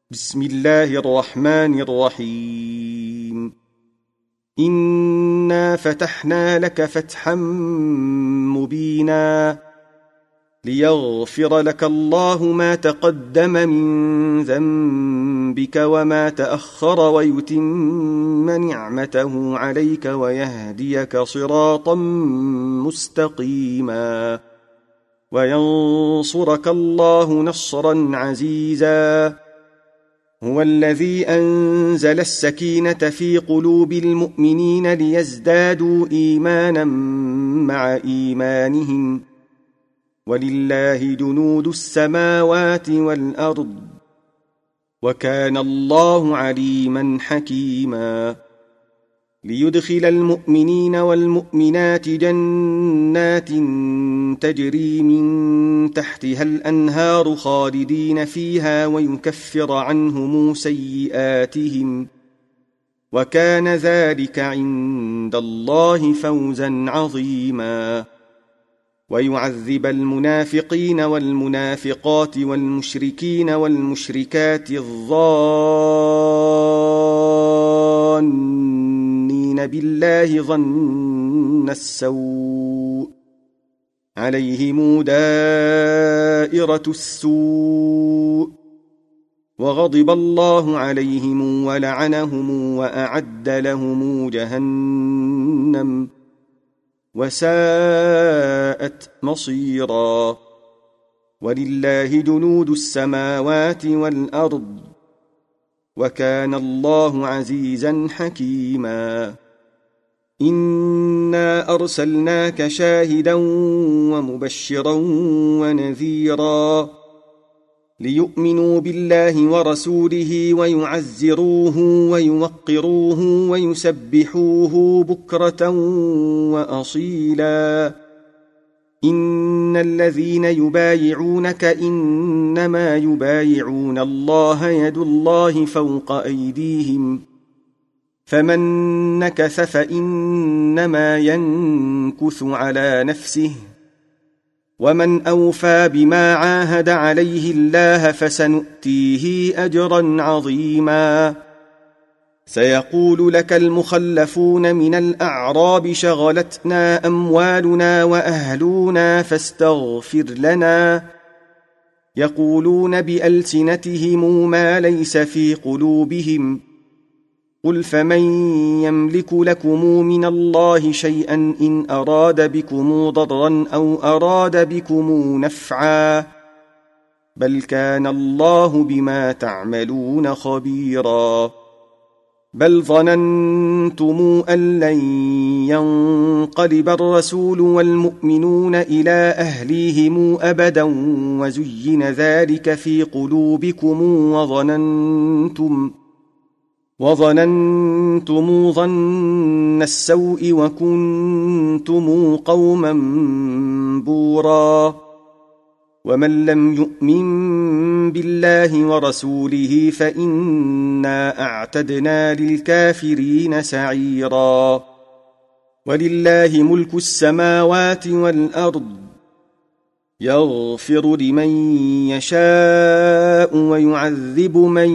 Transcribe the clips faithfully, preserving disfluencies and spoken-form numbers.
بسم الله الرحمن الرحيم. إنا فتحنا لك فتحا مبينا ليغفر لك الله ما تقدم من ذنبك وما تأخر ويتم نعمته عليك ويهديك صراطا مستقيما وينصرك الله نصرا عزيزا. هو الذي أنزل السكينة في قلوب المؤمنين ليزدادوا إيمانا مع إيمانهم ولله جنود السماوات والأرض وكان الله عليما حكيما. ليدخل المؤمنين والمؤمنات جنات تجري من تحتها الأنهار خالدين فيها ويكفر عنهم سيئاتهم وكان ذلك عند الله فوزا عظيما. ويعذب المنافقين والمنافقات والمشركين والمشركات الظانين بالله ظن السوء عليهم دائرة السوء وغضب الله عليهم ولعنهم وأعد لهم جهنم وساءت مصيرا. ولله جنود السماوات والأرض وكان الله عزيزا حكيما. إنا أرسلناك شاهدا ومبشرا ونذيرا ليؤمنوا بالله ورسوله ويعزروه ويوقروه ويسبحوه بكرة وأصيلا. إن الذين يبايعونك إنما يبايعون الله يد الله فوق أيديهم فمن نكث فإنما ينكث على نفسه ومن أوفى بما عاهد عليه الله فسنؤتيه أجرا عظيما. سيقول لك المخلفون من الأعراب شغلتنا أموالنا وأهلنا فاستغفر لنا يقولون بألسنتهم ما ليس في قلوبهم قل فمن يملك لكم من الله شيئا إن أراد بكم ضرا أو أراد بكم نفعا بل كان الله بما تعملون خبيرا. بل ظننتم أن لن ينقلب الرسول والمؤمنون إلى أهليهم أبدا وزين ذلك في قلوبكم وظننتم وظننتم ظن السوء وكنتم قوما بورا. ومن لم يؤمن بالله ورسوله فإنا أعتدنا للكافرين سعيرا. ولله ملك السماوات والأرض يغفر لمن يشاء ويعذب من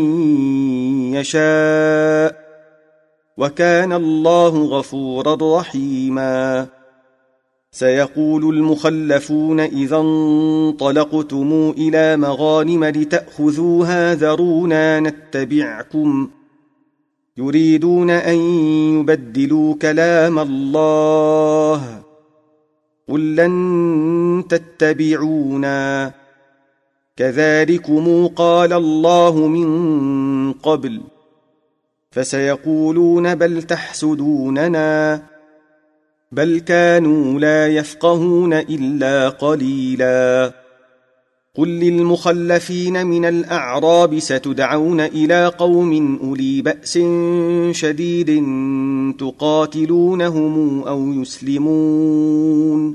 يشاء وكان الله غفورا رحيما. سيقول المخلفون إذا انطلقتم إلى مغانم لتأخذوها ذرونا نتبعكم يريدون أن يبدلوا كلام الله قل لن تتبعونا كذلكم قال الله من قبل فسيقولون بل تحسدوننا بل كانوا لا يفقهون إلا قليلا. قل للمخلفين من الأعراب ستدعون إلى قوم أولي بأس شديد تقاتلونهم أو يسلمون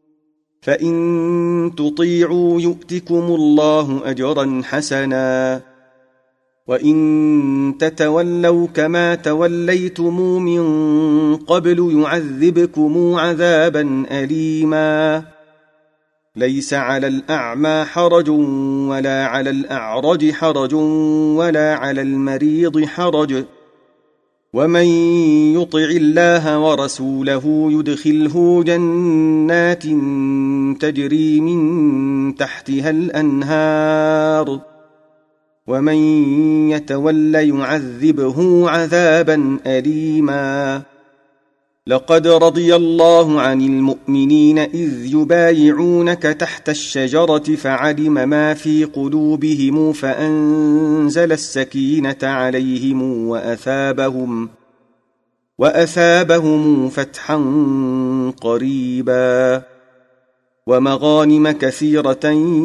فإن تطيعوا يؤتكم الله أجرا حسنا وإن تتولوا كما توليتم من قبل يعذبكم عذابا أليما. ليس على الأعمى حرج ولا على الأعرج حرج ولا على المريض حرج ومن يطع الله ورسوله يدخله جنات تجري من تحتها الأنهار ومن يتول يعذبه عذابا أليما. لقد رضي الله عن المؤمنين إذ يبايعونك تحت الشجرة فعلم ما في قلوبهم فأنزل السكينة عليهم وأثابهم وأثابهم فتحا قريبا ومغانم كثيرة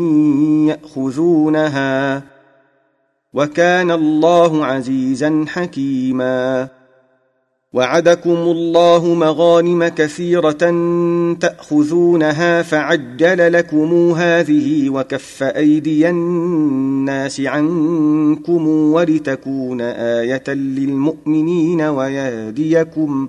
يأخذونها وكان الله عزيزا حكيما. وعدكم الله مغانم كثيرة تأخذونها فعجل لكم هذه وكف أيدي الناس عنكم ولتكون آية للمؤمنين ويهديكم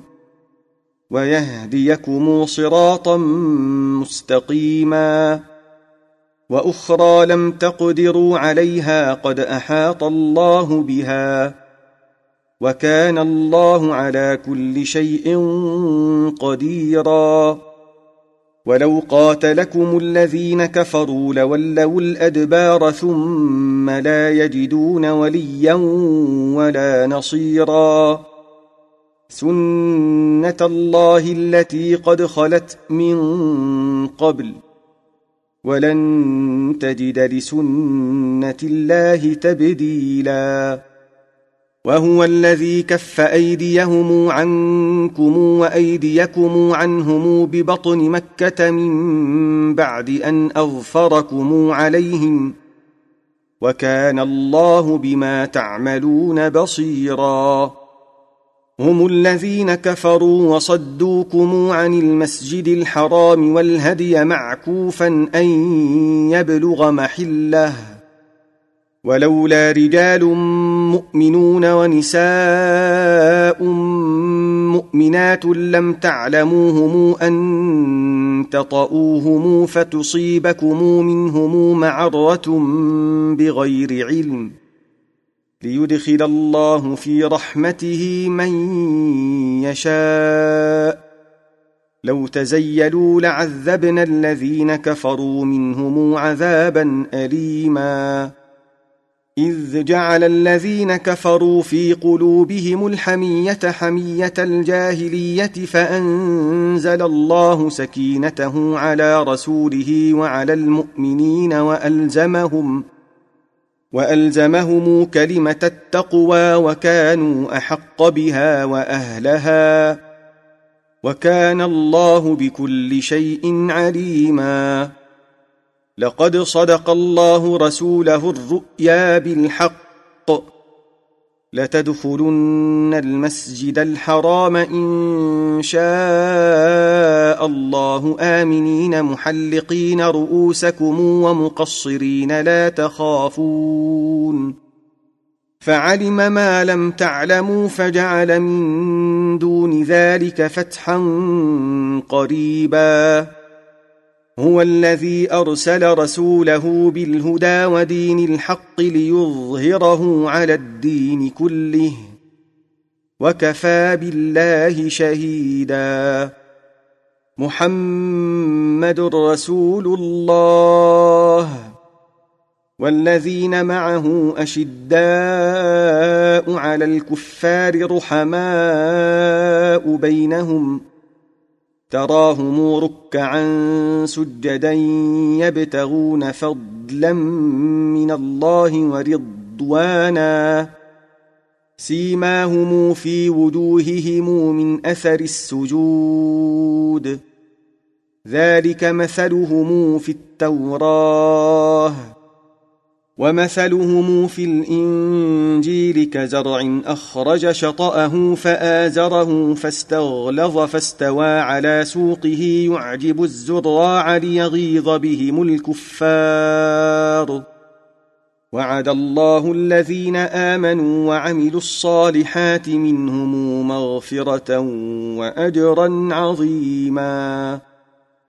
ويهديكم صراطا مستقيما. وأخرى لم تقدروا عليها قد أحاط الله بها وكان الله على كل شيء قديرا. ولو قاتلكم الذين كفروا لولوا الأدبار ثم لا يجدون وليا ولا نصيرا. سنة الله التي قد خلت من قبل ولن تجد لسنة الله تبديلا. وهو الذي كف أيديهم عنكم وأيديكم عنهم ببطن مكة من بعد أن أظفركم عليهم وكان الله بما تعملون بصيرا. هم الذين كفروا وصدوكم عن المسجد الحرام والهدي معكوفا أن يبلغ محله ولولا رجال مؤمنون ونساء مؤمنات لم تعلموهم أن تطؤوهم فتصيبكم منهم معرة بغير علم ليدخل الله في رحمته من يشاء. لو تزيلوا لعذبنا الذين كفروا منهم عذابا أليما. إذ جعل الذين كفروا في قلوبهم الحمية حمية الجاهلية فأنزل الله سكينته على رسوله وعلى المؤمنين وألزمهم وألزمهم كلمة التقوى وكانوا أحق بها وأهلها وكان الله بكل شيء عليما. لقد صدق الله رسوله الرؤيا بالحق لتدخلن المسجد الحرام إن شاء الله آمنين محلقين رؤوسكم ومقصرين لا تخافون فعلم ما لم تعلموا فجعل من دون ذلك فتحا قريبا. هو الذي أرسل رسوله بالهدى ودين الحق ليظهره على الدين كله وكفى بالله شهيدا. محمد رسول الله والذين معه أشداء على الكفار رحماء بينهم تراهم ركعا سجدا يبتغون فضلا من الله ورضوانا سيماهم في وجوههم من أثر السجود ذلك مثلهم في التوراة ومثلهم في الإنجيل كزرع أخرج شطأه فآزره فاستغلظ فاستوى على سوقه يعجب الزراع ليغيظ بهم الكفار وعد الله الذين آمنوا وعملوا الصالحات منهم مغفرة وأجرا عظيما.